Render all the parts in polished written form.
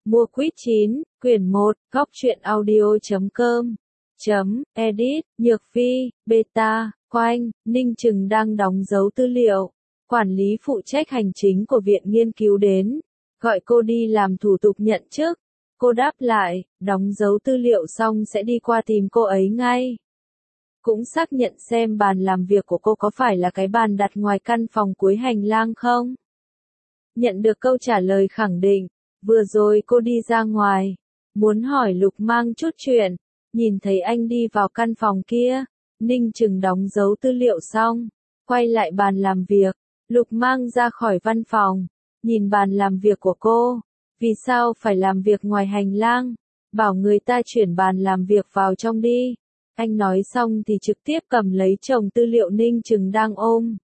Mua quýt 9, quyển 1, góc truyện audio.com. Edit, Nhược Phi, Beta, Khoanh, Ninh Trừng đang đóng dấu tư liệu. Quản lý phụ trách hành chính của viện nghiên cứu đến, gọi cô đi làm thủ tục nhận chức. Cô đáp lại, đóng dấu tư liệu xong sẽ đi qua tìm cô ấy ngay. Cũng xác nhận xem bàn làm việc của cô có phải là cái bàn đặt ngoài căn phòng cuối hành lang không? Nhận được câu trả lời khẳng định, vừa rồi cô đi ra ngoài, muốn hỏi Lục Mang chút chuyện, nhìn thấy anh đi vào căn phòng kia, Ninh Trừng đóng dấu tư liệu xong, quay lại bàn làm việc, Lục Mang ra khỏi văn phòng, nhìn bàn làm việc của cô, vì sao phải làm việc ngoài hành lang, bảo người ta chuyển bàn làm việc vào trong đi. Anh nói xong thì trực tiếp cầm lấy chồng tư liệu Ninh Trừng đang ôm.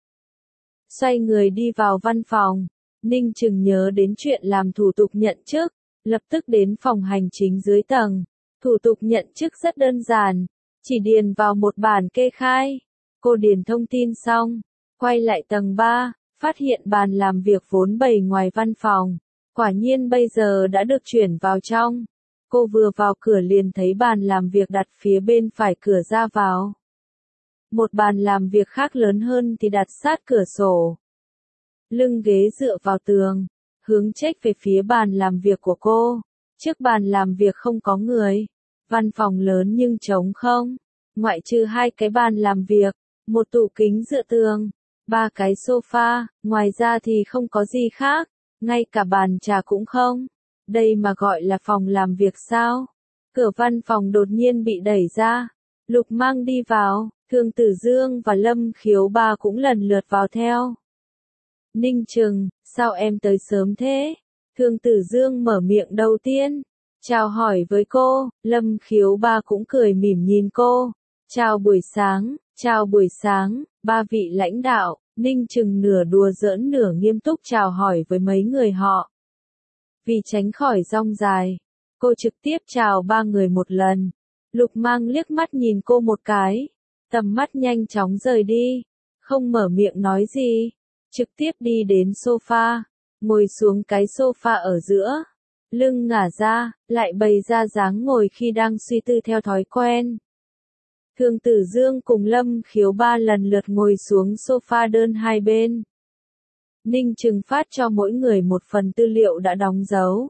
Xoay người đi vào văn phòng, Ninh Trừng nhớ đến chuyện làm thủ tục nhận chức, lập tức đến phòng hành chính dưới tầng. Thủ tục nhận chức rất đơn giản, chỉ điền vào một bản kê khai. Cô điền thông tin xong, quay lại tầng 3, phát hiện bàn làm việc vốn bày ngoài văn phòng. Quả nhiên bây giờ đã được chuyển vào trong. Cô vừa vào cửa liền thấy bàn làm việc đặt phía bên phải cửa ra vào. Một bàn làm việc khác lớn hơn thì đặt sát cửa sổ. Lưng ghế dựa vào tường, hướng chếch về phía bàn làm việc của cô. Trước bàn làm việc không có người. Văn phòng lớn nhưng trống không. Ngoại trừ 2 cái bàn làm việc, một tủ kính dựa tường, 3 cái sofa, ngoài ra thì không có gì khác. Ngay cả bàn trà cũng không. Đây mà gọi là phòng làm việc sao? Cửa văn phòng đột nhiên bị đẩy ra. Lục Mang đi vào, Thương Tử Dương và Lâm Khiếu Ba cũng lần lượt vào theo. Ninh Trừng, sao em tới sớm thế? Thương Tử Dương mở miệng đầu tiên. Chào hỏi với cô, Lâm Khiếu Ba cũng cười mỉm nhìn cô. Chào buổi sáng, ba vị lãnh đạo. Ninh Trừng nửa đùa giỡn nửa nghiêm túc chào hỏi với mấy người họ. Vì tránh khỏi rong dài, cô trực tiếp chào 3 người một lần. Lục Mang liếc mắt nhìn cô một cái, tầm mắt nhanh chóng rời đi, không mở miệng nói gì, trực tiếp đi đến sofa, ngồi xuống cái sofa ở giữa, lưng ngả ra, lại bày ra dáng ngồi khi đang suy tư theo thói quen. Thương Tử Dương cùng Lâm Khiếu Ba lần lượt ngồi xuống sofa đơn hai bên. Ninh Trừng phát cho mỗi người một phần tư liệu đã đóng dấu.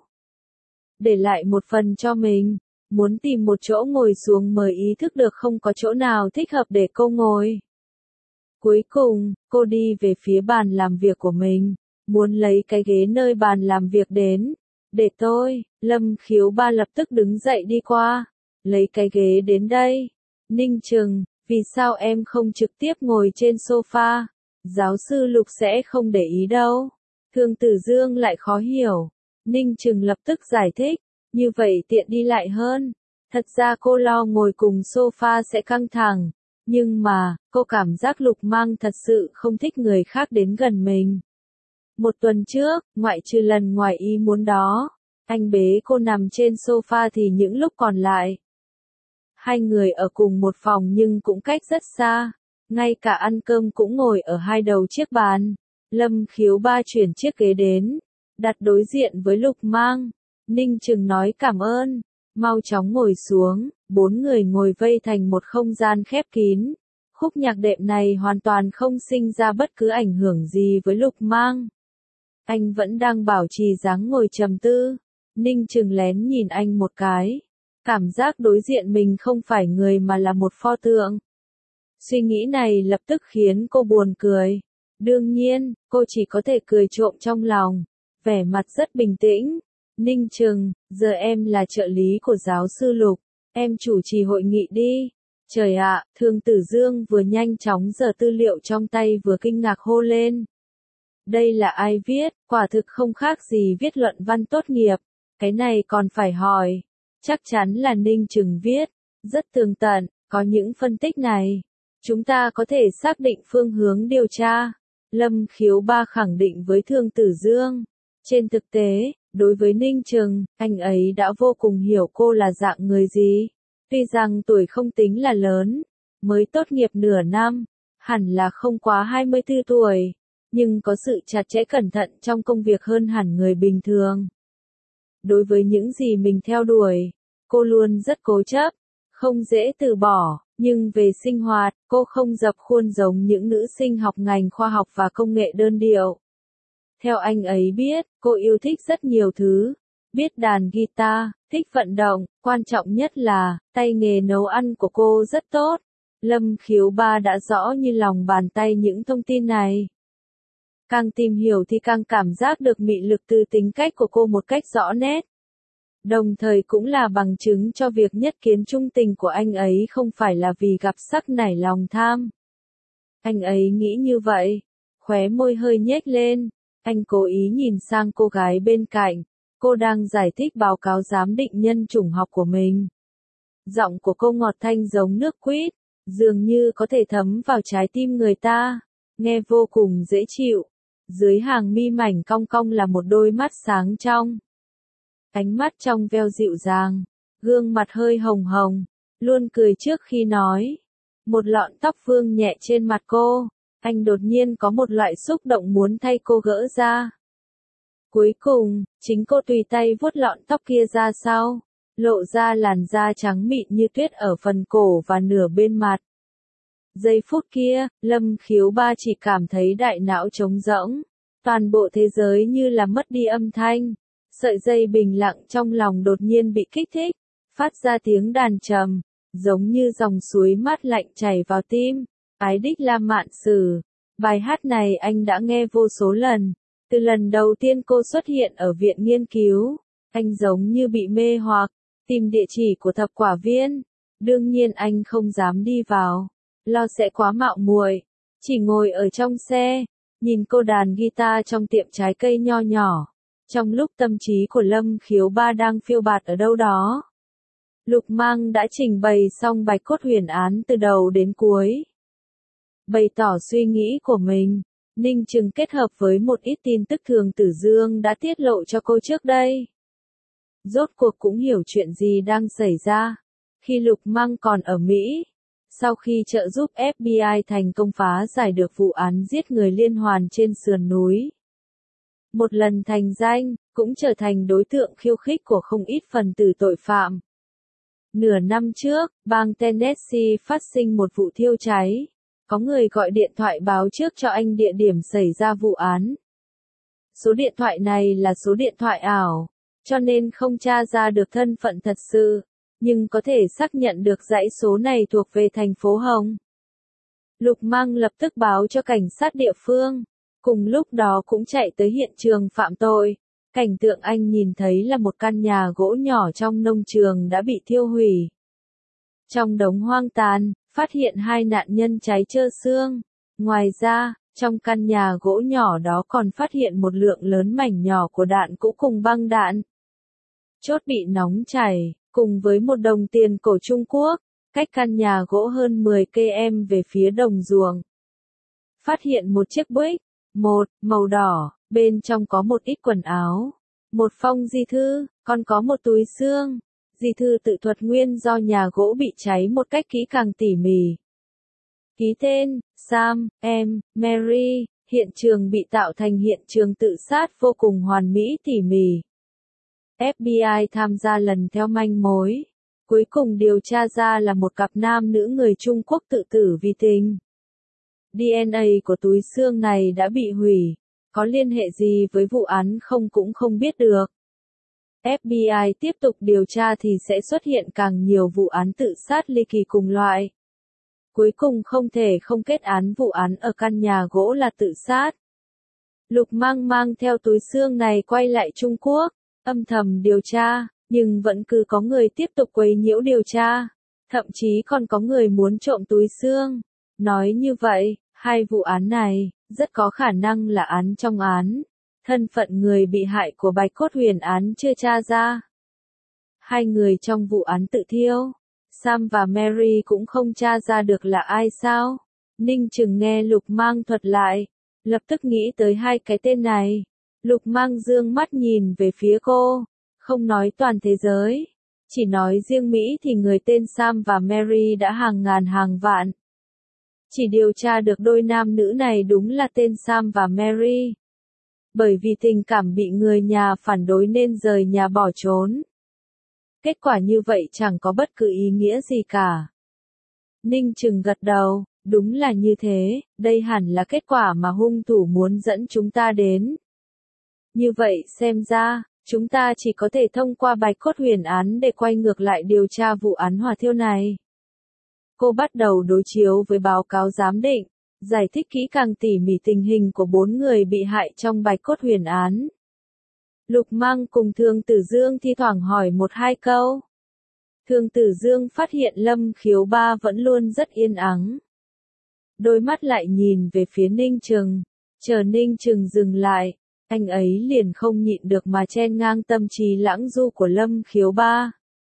Để lại một phần cho mình, muốn tìm một chỗ ngồi xuống mới ý thức được không có chỗ nào thích hợp để cô ngồi. Cuối cùng, cô đi về phía bàn làm việc của mình, muốn lấy cái ghế nơi bàn làm việc đến. Để tôi, Lâm Khiếu Ba lập tức đứng dậy đi qua, lấy cái ghế đến đây. Ninh Trừng, vì sao em không trực tiếp ngồi trên sofa? Giáo sư Lục sẽ không để ý đâu. Thương Tử Dương lại khó hiểu. Ninh Trừng lập tức giải thích, như vậy tiện đi lại hơn. Thật ra cô lo ngồi cùng sofa sẽ căng thẳng. Nhưng mà, cô cảm giác Lục Mang thật sự không thích người khác đến gần mình. Một tuần trước, ngoại trừ lần ngoài ý muốn đó, anh bế cô nằm trên sofa thì những lúc còn lại. 2 người ở cùng một phòng nhưng cũng cách rất xa. Ngay cả ăn cơm cũng ngồi ở 2 đầu chiếc bàn. Lâm Khiếu Ba chuyển chiếc ghế đến, đặt đối diện với Lục Mang. Ninh Trừng nói cảm ơn, mau chóng ngồi xuống. 4 người ngồi vây thành một không gian khép kín. Khúc nhạc đệm này hoàn toàn không sinh ra bất cứ ảnh hưởng gì với Lục Mang. Anh vẫn đang bảo trì dáng ngồi trầm tư. Ninh Trừng lén nhìn anh một cái. Cảm giác đối diện mình không phải người mà là một pho tượng. Suy nghĩ này lập tức khiến cô buồn cười. Đương nhiên, cô chỉ có thể cười trộm trong lòng. Vẻ mặt rất bình tĩnh. Ninh Trừng, giờ em là trợ lý của giáo sư Lục. Em chủ trì hội nghị đi. Trời ạ, Thương Tử Dương vừa nhanh chóng giở tư liệu trong tay vừa kinh ngạc hô lên. Đây là ai viết, quả thực không khác gì viết luận văn tốt nghiệp. Cái này còn phải hỏi. Chắc chắn là Ninh Trừng viết. Rất tường tận, có những phân tích này. Chúng ta có thể xác định phương hướng điều tra. Lâm Khiếu Ba khẳng định với Thương Tử Dương. Trên thực tế, đối với Ninh Trừng, anh ấy đã vô cùng hiểu cô là dạng người gì. Tuy rằng tuổi không tính là lớn, mới tốt nghiệp nửa năm, hẳn là không quá 24 tuổi, nhưng có sự chặt chẽ cẩn thận trong công việc hơn hẳn người bình thường. Đối với những gì mình theo đuổi, cô luôn rất cố chấp, không dễ từ bỏ, nhưng về sinh hoạt, cô không dập khuôn giống những nữ sinh học ngành khoa học và công nghệ đơn điệu. Theo anh ấy biết, cô yêu thích rất nhiều thứ, biết đàn guitar, thích vận động, quan trọng nhất là, tay nghề nấu ăn của cô rất tốt. Lâm Khiếu Ba đã rõ như lòng bàn tay những thông tin này. Càng tìm hiểu thì càng cảm giác được mị lực từ tính cách của cô một cách rõ nét. Đồng thời cũng là bằng chứng cho việc nhất kiến trung tình của anh ấy không phải là vì gặp sắc nảy lòng tham. Anh ấy nghĩ như vậy, khóe môi hơi nhếch lên, anh cố ý nhìn sang cô gái bên cạnh, cô đang giải thích báo cáo giám định nhân chủng học của mình. Giọng của cô ngọt thanh giống nước quýt, dường như có thể thấm vào trái tim người ta, nghe vô cùng dễ chịu. Dưới hàng mi mảnh cong cong là một đôi mắt sáng trong. Ánh mắt trong veo dịu dàng, gương mặt hơi hồng hồng, luôn cười trước khi nói. Một lọn tóc vương nhẹ trên mặt cô, anh đột nhiên có một loại xúc động muốn thay cô gỡ ra. Cuối cùng, chính cô tùy tay vuốt lọn tóc kia ra sau, lộ ra làn da trắng mịn như tuyết ở phần cổ và nửa bên mặt. Giây phút kia, Lâm Khiếu Ba chỉ cảm thấy đại não trống rỗng, toàn bộ thế giới như là mất đi âm thanh. Sợi dây bình lặng trong lòng đột nhiên bị kích thích, phát ra tiếng đàn trầm, giống như dòng suối mát lạnh chảy vào tim. Ái đích La Mạn Sử. Bài hát này anh đã nghe vô số lần. Từ lần đầu tiên cô xuất hiện ở viện nghiên cứu, anh giống như bị mê hoặc, tìm địa chỉ của thập quả viên. Đương nhiên anh không dám đi vào, lo sẽ quá mạo muội, chỉ ngồi ở trong xe, nhìn cô đàn guitar trong tiệm trái cây nho nhỏ. Trong lúc tâm trí của Lâm Khiếu Ba đang phiêu bạt ở đâu đó, Lục Mang đã trình bày xong Bạch Cốt Huyền án từ đầu đến cuối. Bày tỏ suy nghĩ của mình, Ninh Trừng kết hợp với một ít tin tức Thường Tử Dương đã tiết lộ cho cô trước đây. Rốt cuộc cũng hiểu chuyện gì đang xảy ra. Khi Lục Mang còn ở Mỹ, sau khi trợ giúp FBI thành công phá giải được vụ án giết người liên hoàn trên sườn núi. Một lần thành danh, cũng trở thành đối tượng khiêu khích của không ít phần tử tội phạm. Nửa năm trước, bang Tennessee phát sinh một vụ thiêu cháy. Có người gọi điện thoại báo trước cho anh địa điểm xảy ra vụ án. Số điện thoại này là số điện thoại ảo, cho nên không tra ra được thân phận thật sự, nhưng có thể xác nhận được dãy số này thuộc về thành phố Hồng. Lục Mang lập tức báo cho cảnh sát địa phương. Cùng lúc đó cũng chạy tới hiện trường phạm tội. Cảnh tượng anh nhìn thấy là một căn nhà gỗ nhỏ trong nông trường đã bị thiêu hủy. Trong đống hoang tàn, phát hiện 2 nạn nhân cháy trơ xương. Ngoài ra, trong căn nhà gỗ nhỏ đó còn phát hiện một lượng lớn mảnh nhỏ của đạn cũ cùng băng đạn. Chốt bị nóng chảy, cùng với một đồng tiền cổ Trung Quốc, cách căn nhà gỗ hơn 10 km về phía đồng ruộng. Phát hiện một chiếc Buick, màu đỏ, bên trong có một ít quần áo, một phong di thư, còn có một túi xương. Di thư tự thuật nguyên do nhà gỗ bị cháy một cách kỹ càng tỉ mỉ. Ký tên, Sam, Mary, hiện trường bị tạo thành hiện trường tự sát vô cùng hoàn mỹ tỉ mỉ. FBI tham gia lần theo manh mối. Cuối cùng điều tra ra là một cặp nam nữ người Trung Quốc tự tử vì tình. DNA của túi xương này đã bị hủy. Có liên hệ gì với vụ án cũng không biết được. FBI tiếp tục điều tra thì sẽ xuất hiện càng nhiều vụ án tự sát ly kỳ cùng loại. Cuối cùng không thể không kết án vụ án ở căn nhà gỗ là tự sát. Lục mang theo túi xương này quay lại Trung Quốc, âm thầm điều tra, nhưng vẫn cứ có người tiếp tục quấy nhiễu điều tra. Thậm chí còn có người muốn trộm túi xương. Nói như vậy, 2 vụ án này, rất có khả năng là án trong án. Thân phận người bị hại của Bạch Cốt Huyền án chưa tra ra. 2 người trong vụ án tự thiêu, Sam và Mary cũng không tra ra được là ai sao? Ninh Trừng nghe Lục Mang thuật lại, lập tức nghĩ tới 2 cái tên này. Lục Mang dương mắt nhìn về phía cô, không nói toàn thế giới, chỉ nói riêng Mỹ thì người tên Sam và Mary đã hàng ngàn hàng vạn. Chỉ điều tra được đôi nam nữ này đúng là tên Sam và Mary. bởi vì tình cảm bị người nhà phản đối nên rời nhà bỏ trốn. Kết quả như vậy chẳng có bất cứ ý nghĩa gì cả. Ninh Trừng gật đầu, đúng là như thế, đây hẳn là kết quả mà hung thủ muốn dẫn chúng ta đến. Như vậy xem ra, chúng ta chỉ có thể thông qua Bạch Cốt Huyền án để quay ngược lại điều tra vụ án hỏa thiêu này. Cô bắt đầu đối chiếu với báo cáo giám định, giải thích kỹ càng tỉ mỉ tình hình của 4 người bị hại trong Bạch Cốt Huyền án. Lục Mang cùng Thương Tử Dương thi thoảng hỏi 1-2 câu. Thương Tử Dương phát hiện Lâm Khiếu Ba vẫn luôn rất yên ắng. Đôi mắt lại nhìn về phía Ninh Trừng, chờ Ninh Trừng dừng lại, anh ấy liền không nhịn được mà chen ngang tâm trí lãng du của Lâm Khiếu Ba.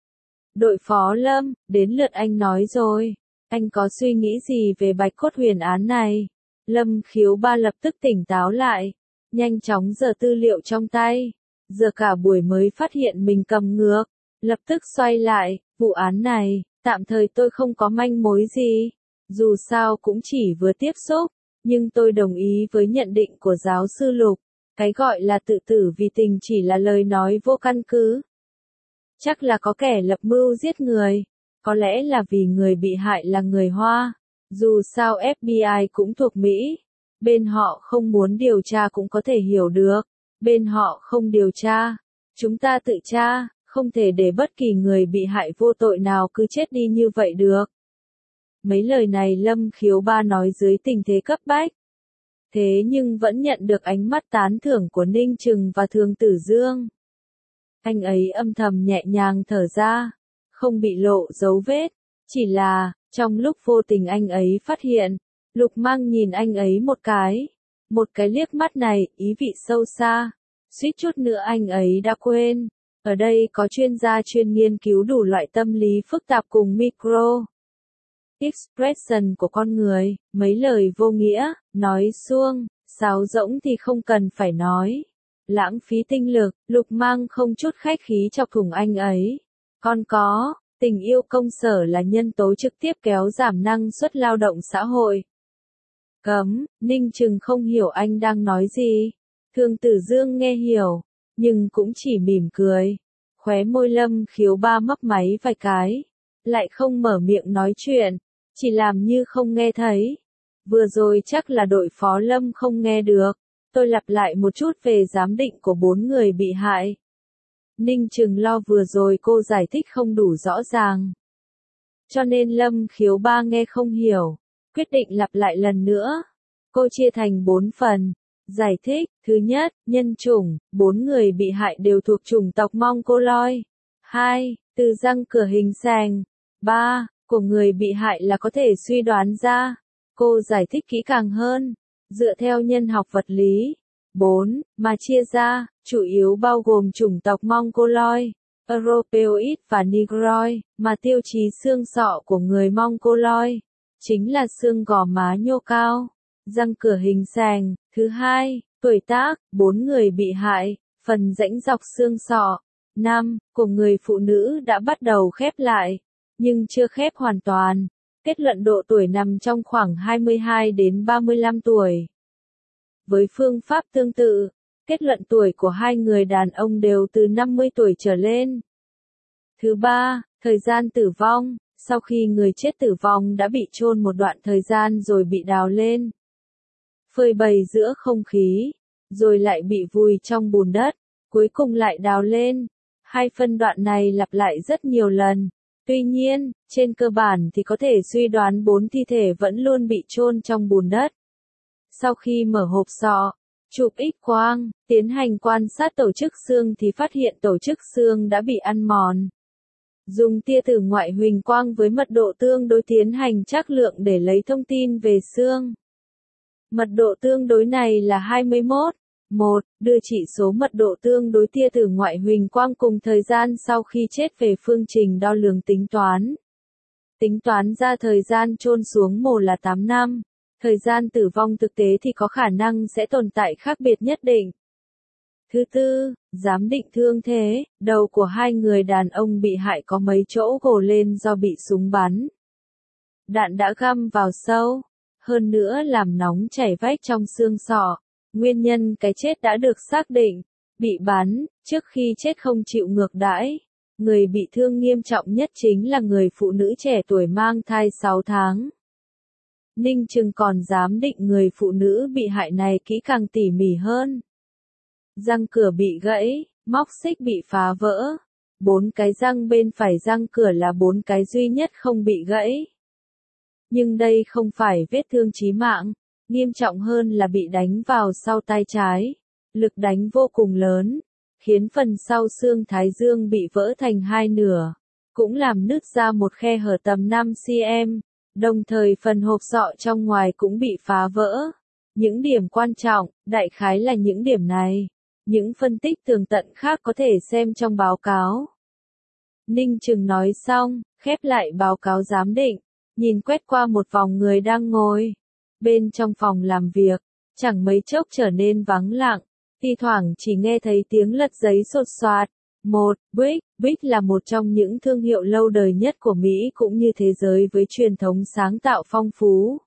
Đội phó Lâm, đến lượt anh nói rồi, anh có suy nghĩ gì về Bạch Cốt Huyền án này? Lâm Khiếu Ba lập tức tỉnh táo lại, nhanh chóng giở tư liệu trong tay, giờ cả buổi mới phát hiện mình cầm ngược, lập tức xoay lại, vụ án này, tạm thời tôi không có manh mối gì, dù sao cũng chỉ vừa tiếp xúc, nhưng tôi đồng ý với nhận định của giáo sư Lục, cái gọi là tự tử vì tình chỉ là lời nói vô căn cứ. Chắc là có kẻ lập mưu giết người, có lẽ là vì người bị hại là người Hoa, dù sao FBI cũng thuộc Mỹ, bên họ không muốn điều tra cũng có thể hiểu được, bên họ không điều tra, chúng ta tự tra, không thể để bất kỳ người bị hại vô tội nào cứ chết đi như vậy được. Mấy lời này Lâm Khiếu Ba nói dưới tình thế cấp bách. Thế nhưng vẫn nhận được ánh mắt tán thưởng của Ninh Trừng và Thương Tử Dương. Anh ấy âm thầm nhẹ nhàng thở ra, không bị lộ dấu vết, chỉ là, trong lúc vô tình anh ấy phát hiện, Lục Mang nhìn anh ấy một cái liếc mắt này, ý vị sâu xa, suýt chút nữa anh ấy đã quên, ở đây có chuyên gia chuyên nghiên cứu đủ loại tâm lý phức tạp cùng micro expression của con người, mấy lời vô nghĩa, nói suông, sáo rỗng thì không cần phải nói. Lãng phí tinh lực, Lục Mang không chút khách khí chọc thủng anh ấy. Còn có, tình yêu công sở là nhân tố trực tiếp kéo giảm năng suất lao động xã hội. Cấm, Ninh Trừng không hiểu anh đang nói gì. Thương Tử Dương nghe hiểu, nhưng cũng chỉ mỉm cười. Khóe môi Lâm Khiếu Ba mấp máy vài cái, lại không mở miệng nói chuyện, chỉ làm như không nghe thấy. Vừa rồi chắc là đội phó Lâm không nghe được. Tôi lặp lại một chút về giám định của 4 người bị hại. Ninh Trừng lo vừa rồi cô giải thích không đủ rõ ràng. Cho nên Lâm Khiếu Ba nghe không hiểu, quyết định lặp lại lần nữa. Cô chia thành 4 phần. Giải thích, thứ nhất, nhân chủng, 4 người bị hại đều thuộc chủng tộc Mongoloid. 2. Từ răng cửa hình xẻng. 3. Của người bị hại là có thể suy đoán ra. Cô giải thích kỹ càng hơn. Dựa theo nhân học vật lý. 4. Mà chia ra, chủ yếu bao gồm chủng tộc Mongoloid, Europeoid và Negroid, mà tiêu chí xương sọ của người Mongoloid chính là xương gò má nhô cao, răng cửa hình xẻng. Thứ hai, tuổi tác, 4 người bị hại, phần rãnh dọc xương sọ, 5, của người phụ nữ đã bắt đầu khép lại, nhưng chưa khép hoàn toàn. Kết luận độ tuổi nằm trong khoảng 22 đến 35 tuổi. Với phương pháp tương tự, kết luận tuổi của 2 người đàn ông đều từ 50 tuổi trở lên. Thứ ba, thời gian tử vong, sau khi người chết tử vong đã bị chôn một đoạn thời gian rồi bị đào lên, phơi bày giữa không khí, rồi lại bị vùi trong bùn đất, cuối cùng lại đào lên. 2 phân đoạn này lặp lại rất nhiều lần. Tuy nhiên, trên cơ bản thì có thể suy đoán 4 thi thể vẫn luôn bị chôn trong bùn đất. Sau khi mở hộp sọ, chụp X-quang, tiến hành quan sát tổ chức xương thì phát hiện tổ chức xương đã bị ăn mòn. Dùng tia tử ngoại huỳnh quang với mật độ tương đối tiến hành trắc lượng để lấy thông tin về xương. Mật độ tương đối này là 21. 1. Đưa chỉ số mật độ tương đối tia tử ngoại huỳnh quang cùng thời gian sau khi chết về phương trình đo lường tính toán. Tính toán ra thời gian chôn xuống mồ là 8 năm. Thời gian tử vong thực tế thì có khả năng sẽ tồn tại khác biệt nhất định. Thứ tư, giám định thương thế, đầu của 2 người đàn ông bị hại có mấy chỗ gồ lên do bị súng bắn. Đạn đã găm vào sâu, hơn nữa làm nóng chảy vách trong xương sọ. Nguyên nhân cái chết đã được xác định, bị bắn, trước khi chết không chịu ngược đãi. Người bị thương nghiêm trọng nhất chính là người phụ nữ trẻ tuổi mang thai 6 tháng. Ninh Chừng còn giám định người phụ nữ bị hại này kỹ càng tỉ mỉ hơn. Răng cửa bị gãy, móc xích bị phá vỡ. 4 cái răng bên phải răng cửa là 4 cái duy nhất không bị gãy. Nhưng đây không phải vết thương chí mạng, nghiêm trọng hơn là bị đánh vào sau tay trái. Lực đánh vô cùng lớn, khiến phần sau xương thái dương bị vỡ thành 2 nửa, cũng làm nứt ra một khe hở tầm 5 cm, đồng thời phần hộp sọ trong ngoài cũng bị phá vỡ. Những điểm quan trọng, đại khái là những điểm này. Những phân tích tường tận khác có thể xem trong báo cáo. Ninh Chừng nói xong, khép lại báo cáo giám định, nhìn quét qua một vòng người đang ngồi. Bên trong phòng làm việc, chẳng mấy chốc trở nên vắng lặng, thi thoảng chỉ nghe thấy tiếng lật giấy sột soạt. 1. Bic là một trong những thương hiệu lâu đời nhất của Mỹ cũng như thế giới với truyền thống sáng tạo phong phú.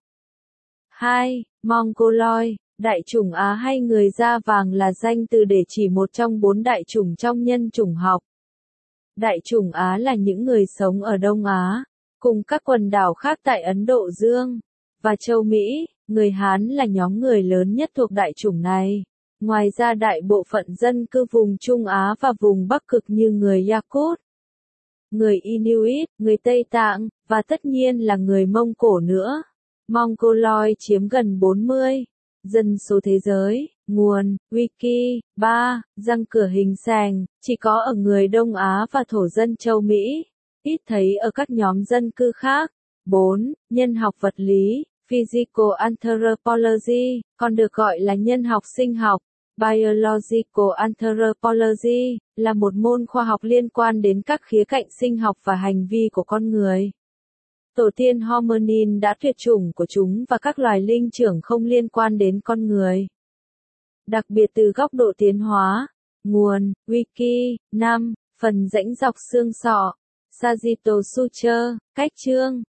2. Mongoloid, đại chủng Á hay người da vàng là danh từ để chỉ một trong 4 đại chủng trong nhân chủng học. Đại chủng Á là những người sống ở Đông Á, cùng các quần đảo khác tại Ấn Độ Dương và châu Mỹ. Người Hán là nhóm người lớn nhất thuộc đại chủng này. Ngoài ra đại bộ phận dân cư vùng Trung Á và vùng Bắc Cực như người Yakut, người Inuit, người Tây Tạng, và tất nhiên là người Mông Cổ nữa. Mongoloid chiếm gần 40% dân số thế giới. Nguồn, Wiki. 3. Răng cửa hình sành, chỉ có ở người Đông Á và thổ dân châu Mỹ, ít thấy ở các nhóm dân cư khác. 4. Nhân học vật lý, Physical Anthropology, còn được gọi là nhân học sinh học, Biological Anthropology, là một môn khoa học liên quan đến các khía cạnh sinh học và hành vi của con người. Tổ tiên hominin đã tuyệt chủng của chúng và các loài linh trưởng không liên quan đến con người. Đặc biệt từ góc độ tiến hóa. Nguồn, Wiki. 5. Phần rãnh dọc xương sọ, Sagittal suture, cách chương.